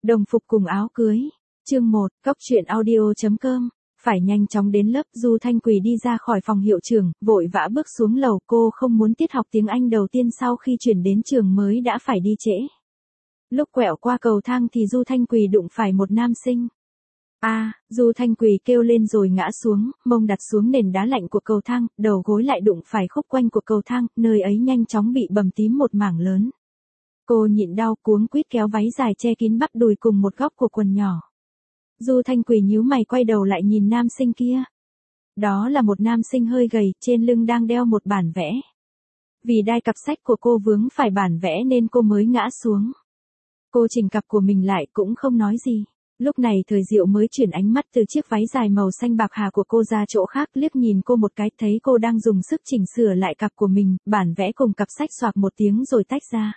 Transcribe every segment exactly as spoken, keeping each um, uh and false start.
Đồng phục cùng áo cưới. Chương một, Cóc truyện audio chấm com. Phải nhanh chóng đến lớp, Du Thanh Quỳ đi ra khỏi phòng hiệu trưởng, vội vã bước xuống lầu, cô không muốn tiết học tiếng Anh đầu tiên sau khi chuyển đến trường mới đã phải đi trễ. Lúc quẹo qua cầu thang thì Du Thanh Quỳ đụng phải một nam sinh. A, à, Du Thanh Quỳ kêu lên rồi ngã xuống, mông đặt xuống nền đá lạnh của cầu thang, đầu gối lại đụng phải khúc quanh của cầu thang, nơi ấy nhanh chóng bị bầm tím một mảng lớn. Cô nhịn đau cuống quýt kéo váy dài che kín bắp đùi cùng một góc của quần nhỏ. Du Thanh Quỳ nhíu mày quay đầu lại nhìn nam sinh kia. Đó là một nam sinh hơi gầy, trên lưng đang đeo một bản vẽ. Vì đai cặp sách của cô vướng phải bản vẽ nên cô mới ngã xuống. Cô chỉnh cặp của mình lại cũng không nói gì. Lúc này Thời Diệu mới chuyển ánh mắt từ chiếc váy dài màu xanh bạc hà của cô ra chỗ khác, liếc nhìn cô một cái, thấy cô đang dùng sức chỉnh sửa lại cặp của mình, bản vẽ cùng cặp sách xoạc một tiếng rồi tách ra.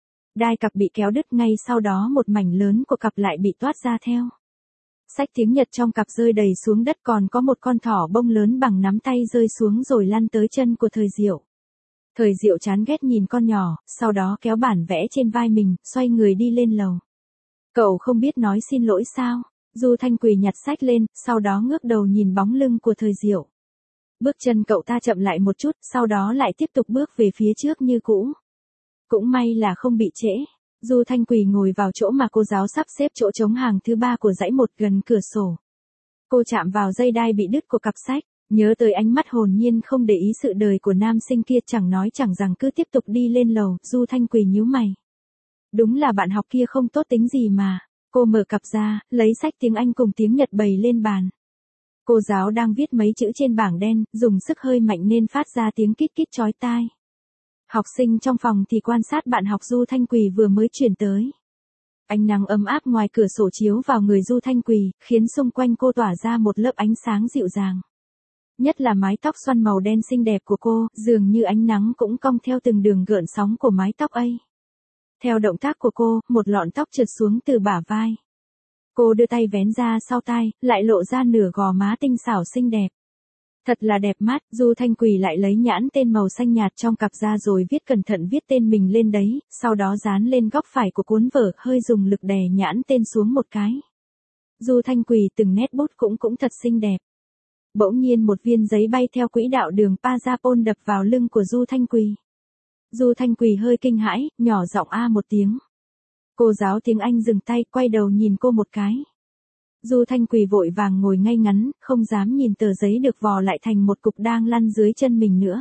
Đai cặp bị kéo đứt, ngay sau đó một mảnh lớn của cặp lại bị toát ra theo. Sách tiếng Nhật trong cặp rơi đầy xuống đất, còn có một con thỏ bông lớn bằng nắm tay rơi xuống rồi lăn tới chân của Thời Diệu. Thời Diệu chán ghét nhìn con nhỏ, sau đó kéo bản vẽ trên vai mình, xoay người đi lên lầu. Cậu không biết nói xin lỗi sao? Du Thanh Quỳ nhặt sách lên, sau đó ngước đầu nhìn bóng lưng của Thời Diệu. Bước chân cậu ta chậm lại một chút, sau đó lại tiếp tục bước về phía trước như cũ. Cũng may là không bị trễ. Du Thanh Quỳ ngồi vào chỗ mà cô giáo sắp xếp, chỗ trống hàng thứ ba của dãy một gần cửa sổ. Cô chạm vào dây đai bị đứt của cặp sách, nhớ tới ánh mắt hồn nhiên không để ý sự đời của nam sinh kia, chẳng nói chẳng rằng cứ tiếp tục đi lên lầu. Du Thanh Quỳ nhíu mày. Đúng là bạn học kia không tốt tính gì mà. Cô mở cặp ra, lấy sách tiếng Anh cùng tiếng Nhật bày lên bàn. Cô giáo đang viết mấy chữ trên bảng đen, dùng sức hơi mạnh nên phát ra tiếng kít kít chói tai. Học sinh trong phòng thì quan sát bạn học Du Thanh Quỳ vừa mới chuyển tới. Ánh nắng ấm áp ngoài cửa sổ chiếu vào người Du Thanh Quỳ, khiến xung quanh cô tỏa ra một lớp ánh sáng dịu dàng. Nhất là mái tóc xoăn màu đen xinh đẹp của cô, dường như ánh nắng cũng cong theo từng đường gợn sóng của mái tóc ấy. Theo động tác của cô, một lọn tóc trượt xuống từ bả vai. Cô đưa tay vén ra sau tai, lại lộ ra nửa gò má tinh xảo xinh đẹp. Thật là đẹp mắt. Du Thanh Quỳ lại lấy nhãn tên màu xanh nhạt trong cặp ra rồi viết cẩn thận viết tên mình lên đấy, sau đó dán lên góc phải của cuốn vở, hơi dùng lực đè nhãn tên xuống một cái. Du Thanh Quỳ từng nét bút cũng cũng thật xinh đẹp. Bỗng nhiên một viên giấy bay theo quỹ đạo đường Pajapon đập vào lưng của Du Thanh Quỳ. Du Thanh Quỳ hơi kinh hãi, nhỏ giọng a một tiếng. Cô giáo tiếng Anh dừng tay, quay đầu nhìn cô một cái. Du Thanh Quỳ vội vàng ngồi ngay ngắn, không dám nhìn tờ giấy được vò lại thành một cục đang lăn dưới chân mình nữa.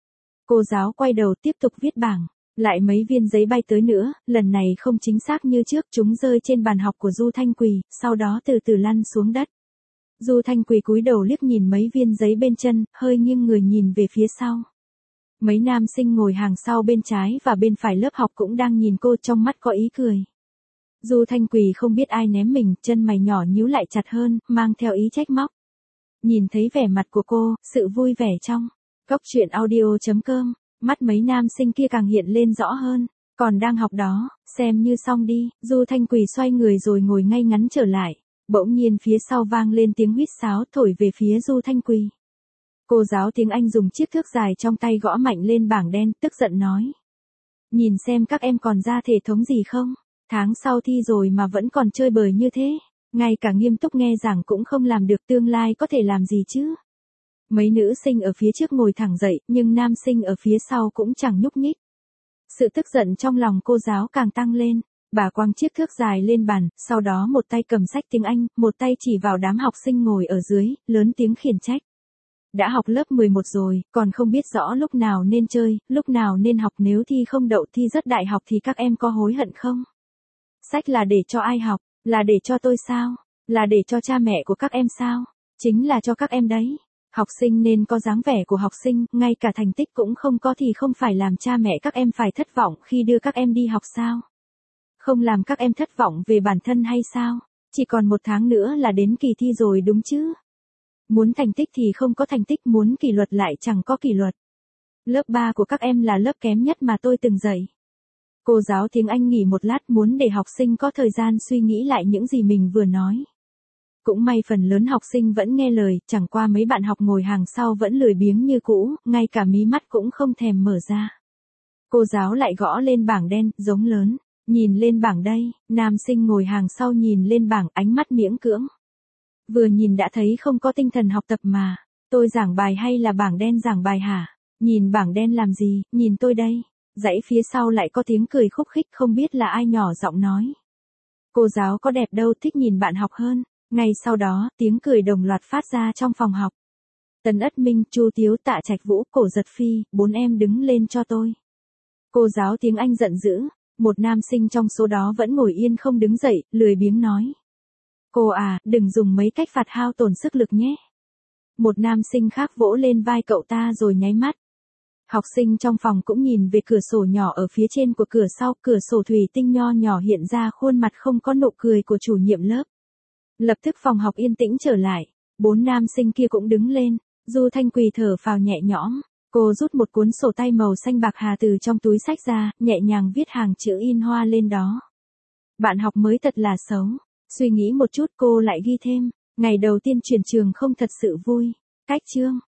Cô giáo quay đầu tiếp tục viết bảng, lại mấy viên giấy bay tới nữa, lần này không chính xác như trước, chúng rơi trên bàn học của Du Thanh Quỳ, sau đó từ từ lăn xuống đất. Du Thanh Quỳ cúi đầu liếc nhìn mấy viên giấy bên chân, hơi nghiêng người nhìn về phía sau. Mấy nam sinh ngồi hàng sau bên trái và bên phải lớp học cũng đang nhìn cô, trong mắt có ý cười. Du Thanh Quỳ không biết ai ném mình, chân mày nhỏ nhíu lại chặt hơn, mang theo ý trách móc. Nhìn thấy vẻ mặt của cô, sự vui vẻ trong Cóc truyện audio chấm com, mắt mấy nam sinh kia càng hiện lên rõ hơn. Còn đang học đó, xem như xong đi. Du Thanh Quỳ xoay người rồi ngồi ngay ngắn trở lại. Bỗng nhiên phía sau vang lên tiếng huýt sáo thổi về phía Du Thanh Quỳ. Cô giáo tiếng Anh dùng chiếc thước dài trong tay gõ mạnh lên bảng đen, tức giận nói. Nhìn xem các em còn ra thể thống gì không? Tháng sau thi rồi mà vẫn còn chơi bời như thế. Ngay cả nghiêm túc nghe giảng cũng không làm được, tương lai có thể làm gì chứ? Mấy nữ sinh ở phía trước ngồi thẳng dậy, nhưng nam sinh ở phía sau cũng chẳng nhúc nhích. Sự tức giận trong lòng cô giáo càng tăng lên. Bà quăng chiếc thước dài lên bàn, sau đó một tay cầm sách tiếng Anh, một tay chỉ vào đám học sinh ngồi ở dưới, lớn tiếng khiển trách. Đã học lớp mười một rồi, còn không biết rõ lúc nào nên chơi, lúc nào nên học, nếu thi không đậu thi rớt đại học thì các em có hối hận không? Sách là để cho ai học? Là để cho tôi sao? Là để cho cha mẹ của các em sao? Chính là cho các em đấy. Học sinh nên có dáng vẻ của học sinh, ngay cả thành tích cũng không có thì không phải làm cha mẹ các em phải thất vọng khi đưa các em đi học sao? Không làm các em thất vọng về bản thân hay sao? Chỉ còn một tháng nữa là đến kỳ thi rồi đúng chứ? Muốn thành tích thì không có thành tích, muốn kỷ luật lại chẳng có kỷ luật. Lớp ba của các em là lớp kém nhất mà tôi từng dạy. Cô giáo tiếng Anh nghỉ một lát, muốn để học sinh có thời gian suy nghĩ lại những gì mình vừa nói. Cũng may phần lớn học sinh vẫn nghe lời, chẳng qua mấy bạn học ngồi hàng sau vẫn lười biếng như cũ, ngay cả mí mắt cũng không thèm mở ra. Cô giáo lại gõ lên bảng đen, giống lớn. Nhìn lên bảng đây, nam sinh ngồi hàng sau nhìn lên bảng ánh mắt miễn cưỡng. Vừa nhìn đã thấy không có tinh thần học tập mà. Tôi giảng bài hay là bảng đen giảng bài hả? Nhìn bảng đen làm gì, nhìn tôi đây. Dãy phía sau lại có tiếng cười khúc khích không biết là ai nhỏ giọng nói. Cô giáo có đẹp đâu, thích nhìn bạn học hơn. Ngay sau đó, tiếng cười đồng loạt phát ra trong phòng học. Tần Ất Minh, Chu Tiếu, Tạ Trạch Vũ, Cổ Giật Phi, bốn em đứng lên cho tôi. Cô giáo tiếng Anh giận dữ, một nam sinh trong số đó vẫn ngồi yên không đứng dậy, lười biếng nói. Cô à, đừng dùng mấy cách phạt hao tổn sức lực nhé. Một nam sinh khác vỗ lên vai cậu ta rồi nháy mắt. Học sinh trong phòng cũng nhìn về cửa sổ nhỏ ở phía trên của cửa sau, cửa sổ thủy tinh nho nhỏ hiện ra khuôn mặt không có nụ cười của chủ nhiệm lớp. Lập tức phòng học yên tĩnh trở lại, bốn nam sinh kia cũng đứng lên, Du Thanh Quỳ thở phào nhẹ nhõm, cô rút một cuốn sổ tay màu xanh bạc hà từ trong túi xách ra, nhẹ nhàng viết hàng chữ in hoa lên đó. Bạn học mới thật là xấu, suy nghĩ một chút cô lại ghi thêm, ngày đầu tiên chuyển trường không thật sự vui, cách chương.